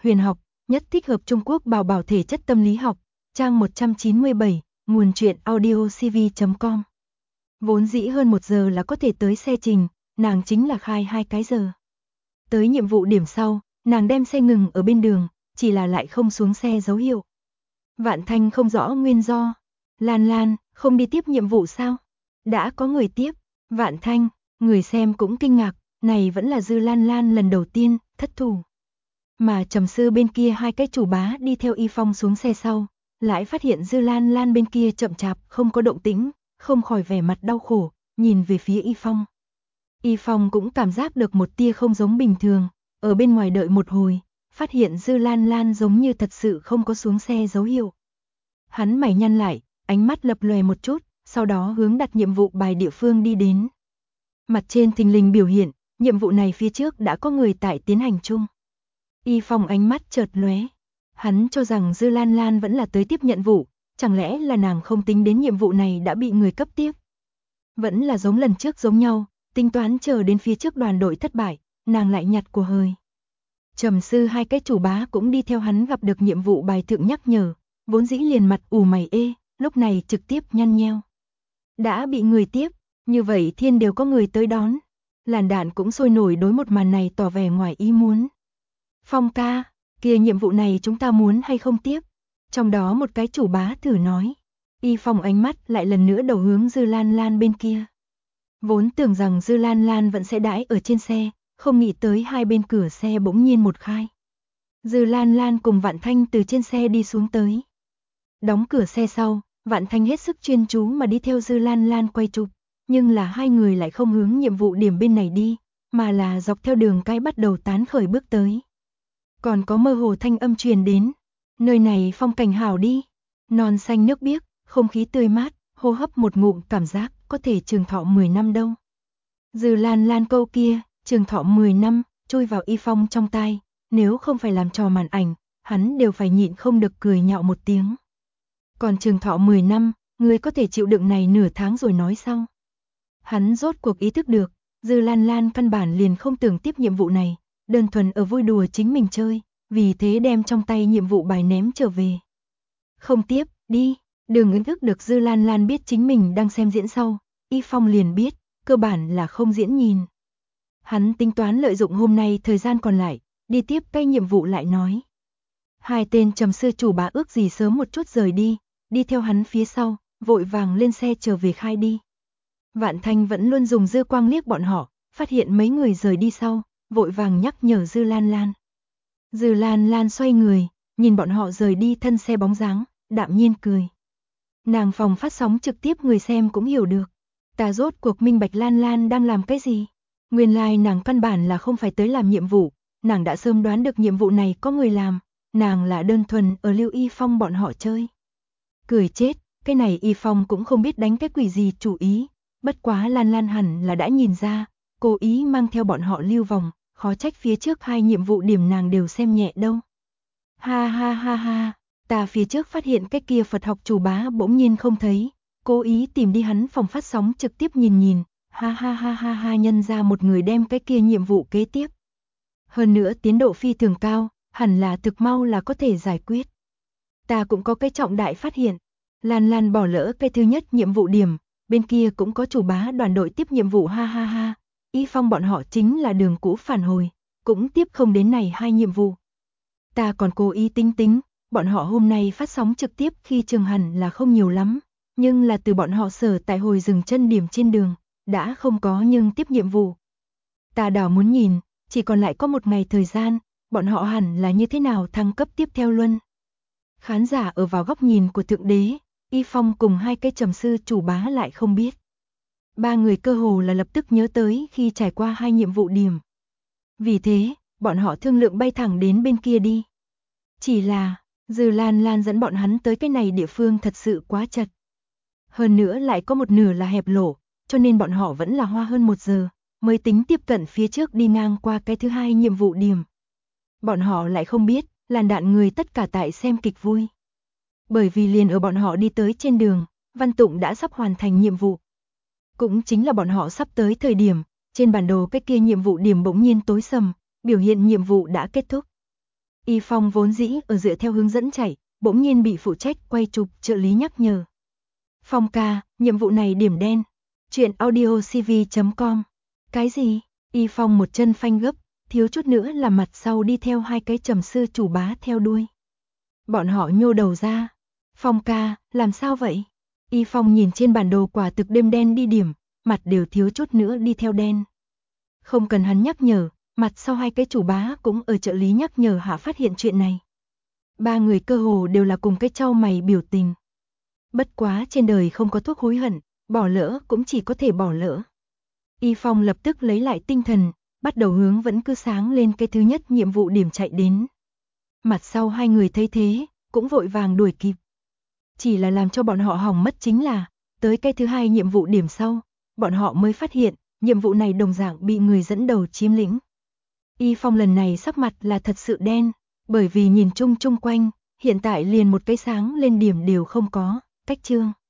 huyền học, nhất thích hợp Trung Quốc bảo bảo thể chất tâm lý học, trang 197, nguồn truyện audiocv.com. Vốn dĩ hơn 1 giờ là có thể tới xe trình, nàng chính là khai 2 cái giờ. Tới nhiệm vụ điểm sau, nàng đem xe ngừng ở bên đường, chỉ là lại không xuống xe dấu hiệu. Vạn Thanh không rõ nguyên do. Lan Lan, không đi tiếp nhiệm vụ sao? Đã có người tiếp. Vạn Thanh, người xem cũng kinh ngạc, này vẫn là Dư Lan Lan lần đầu tiên thất thủ. Mà trầm sư bên kia 2 cái chủ bá đi theo Y Phong xuống xe sau, lại phát hiện Dư Lan Lan bên kia chậm chạp không có động tĩnh, không khỏi vẻ mặt đau khổ, nhìn về phía Y Phong. Y Phong cũng cảm giác được một tia không giống bình thường, ở bên ngoài đợi một hồi, phát hiện Dư Lan Lan giống như thật sự không có xuống xe dấu hiệu. Hắn mày nhăn lại, ánh mắt lập lòe một chút, sau đó hướng đặt nhiệm vụ bài địa phương đi đến. Mặt trên thình lình biểu hiện, nhiệm vụ này phía trước đã có người tại tiến hành chung. Y Phong ánh mắt chợt lóe, hắn cho rằng Dư Lan Lan vẫn là tới tiếp nhận vụ, chẳng lẽ là nàng không tính đến nhiệm vụ này đã bị người cấp tiếp. Vẫn là giống lần trước giống nhau, tính toán chờ đến phía trước đoàn đội thất bại, nàng lại nhặt của hời. Trầm sư 2 cái chủ bá cũng đi theo hắn gặp được nhiệm vụ bài thượng nhắc nhở, vốn dĩ liền mặt ủ mày ê, lúc này trực tiếp nhăn nheo. Đã bị người tiếp, như vậy thiên đều có người tới đón. Làn đạn cũng sôi nổi đối một màn này tỏ vẻ ngoài ý muốn. Phong ca, kia nhiệm vụ này chúng ta muốn hay không tiếp? Trong đó một cái chủ bá thử nói. Y Phong ánh mắt lại lần nữa đầu hướng Dư Lan Lan bên kia. Vốn tưởng rằng Dư Lan Lan vẫn sẽ đãi ở trên xe, không nghĩ tới hai bên cửa xe bỗng nhiên một khai. Dư Lan Lan cùng Vạn Thanh từ trên xe đi xuống tới. Đóng cửa xe sau, Vạn Thanh hết sức chuyên chú mà đi theo Dư Lan Lan quay chụp, nhưng là hai người lại không hướng nhiệm vụ điểm bên này đi, mà là dọc theo đường cái bắt đầu tán khởi bước tới. Còn có mơ hồ thanh âm truyền đến, nơi này phong cảnh hảo đi, non xanh nước biếc, không khí tươi mát, hô hấp một ngụm cảm giác có thể trường thọ 10 năm đâu. Dư Lan Lan câu kia, trường thọ 10 năm, chui vào Y Phong trong tai, nếu không phải làm trò màn ảnh, hắn đều phải nhịn không được cười nhạo một tiếng. Còn trường thọ 10 năm, người có thể chịu đựng này nửa tháng rồi nói sau. Hắn rốt cuộc ý thức được, Dư Lan Lan căn bản liền không tưởng tiếp nhiệm vụ này, đơn thuần ở vui đùa chính mình chơi, vì thế đem trong tay nhiệm vụ bài ném trở về. Không tiếp, đi, đừng ý thức được Dư Lan Lan biết chính mình đang xem diễn sau, Y Phong liền biết, cơ bản là không diễn nhìn. Hắn tính toán lợi dụng hôm nay thời gian còn lại, đi tiếp cái nhiệm vụ lại nói. Hai tên trầm sư chủ bá ước gì sớm một chút rời đi theo hắn phía sau, vội vàng lên xe trở về khai đi. Vạn Thanh vẫn luôn dùng dư quang liếc bọn họ, phát hiện mấy người rời đi sau, vội vàng nhắc nhở Dư Lan Lan. Dư Lan Lan xoay người, nhìn bọn họ rời đi thân xe bóng dáng, đạm nhiên cười. Nàng phòng phát sóng trực tiếp người xem cũng hiểu được. Ta rốt cuộc minh bạch Lan Lan đang làm cái gì. Nguyên lai nàng căn bản là không phải tới làm nhiệm vụ, nàng đã sớm đoán được nhiệm vụ này có người làm, nàng là đơn thuần ở lưu Y Phong bọn họ chơi. Cười chết, cái này Y Phong cũng không biết đánh cái quỷ gì chủ ý, bất quá Lan Lan hẳn là đã nhìn ra, cố ý mang theo bọn họ lưu vòng, khó trách phía trước hai nhiệm vụ điểm nàng đều xem nhẹ đâu. Ha ha ha ha, ta phía trước phát hiện cái kia Phật học chủ bá bỗng nhiên không thấy, cố ý tìm đi hắn phòng phát sóng trực tiếp nhìn, ha ha ha ha ha nhân ra một người đem cái kia nhiệm vụ kế tiếp. Hơn nữa tiến độ phi thường cao, hẳn là thực mau là có thể giải quyết. Ta cũng có cái trọng đại phát hiện, Lan Lan bỏ lỡ cái thứ nhất nhiệm vụ điểm, bên kia cũng có chủ bá đoàn đội tiếp nhiệm vụ ha ha ha, Y Phong bọn họ chính là đường cũ phản hồi, cũng tiếp không đến này hai nhiệm vụ. Ta còn cố ý tính, bọn họ hôm nay phát sóng trực tiếp khi trường hẳn là không nhiều lắm, nhưng là từ bọn họ sở tại hồi dừng chân điểm trên đường, đã không có nhưng tiếp nhiệm vụ. Ta đảo muốn nhìn, chỉ còn lại có một ngày thời gian, bọn họ hẳn là như thế nào thăng cấp tiếp theo luôn. Khán giả ở vào góc nhìn của Thượng Đế, Y Phong cùng hai cái trầm sư chủ bá lại không biết. Ba người cơ hồ là lập tức nhớ tới khi trải qua hai nhiệm vụ điểm. Vì thế, bọn họ thương lượng bay thẳng đến bên kia đi. Chỉ là, Dư Lan Lan dẫn bọn hắn tới cái này địa phương thật sự quá chật. Hơn nữa lại có một nửa là hẹp lộ, cho nên bọn họ vẫn là hoa hơn 1 giờ, mới tính tiếp cận phía trước đi ngang qua cái thứ hai nhiệm vụ điểm. Bọn họ lại không biết, làn đạn người tất cả tại xem kịch vui. Bởi vì liền ở bọn họ đi tới trên đường, Văn Tụng đã sắp hoàn thành nhiệm vụ. Cũng chính là bọn họ sắp tới thời điểm, trên bản đồ cái kia nhiệm vụ điểm bỗng nhiên tối sầm, biểu hiện nhiệm vụ đã kết thúc. Y Phong vốn dĩ ở dựa theo hướng dẫn chạy, bỗng nhiên bị phụ trách quay chụp trợ lý nhắc nhở. Phong ca, nhiệm vụ này điểm đen. Chuyện audiocv.com. Cái gì? Y Phong một chân phanh gấp, thiếu chút nữa là mặt sau đi theo hai cái trầm sư chủ bá theo đuôi. Bọn họ nhô đầu ra. Phong ca, làm sao vậy? Y Phong nhìn trên bản đồ quả thực đêm đen đi điểm, mặt đều thiếu chút nữa đi theo đen. Không cần hắn nhắc nhở, mặt sau hai cái chủ bá cũng ở trợ lý nhắc nhở hạ phát hiện chuyện này. Ba người cơ hồ đều là cùng cái chau mày biểu tình. Bất quá trên đời không có thuốc hối hận, bỏ lỡ cũng chỉ có thể bỏ lỡ. Y Phong lập tức lấy lại tinh thần, bắt đầu hướng vẫn cứ sáng lên cái thứ nhất nhiệm vụ điểm chạy đến. Mặt sau hai người thấy thế, cũng vội vàng đuổi kịp. Chỉ là làm cho bọn họ hỏng mất chính là, tới cái thứ hai nhiệm vụ điểm sau, bọn họ mới phát hiện, nhiệm vụ này đồng dạng bị người dẫn đầu chiếm lĩnh. Y Phong lần này sắc mặt là thật sự đen, bởi vì nhìn chung chung quanh, hiện tại liền một cái sáng lên điểm đều không có, cách chương.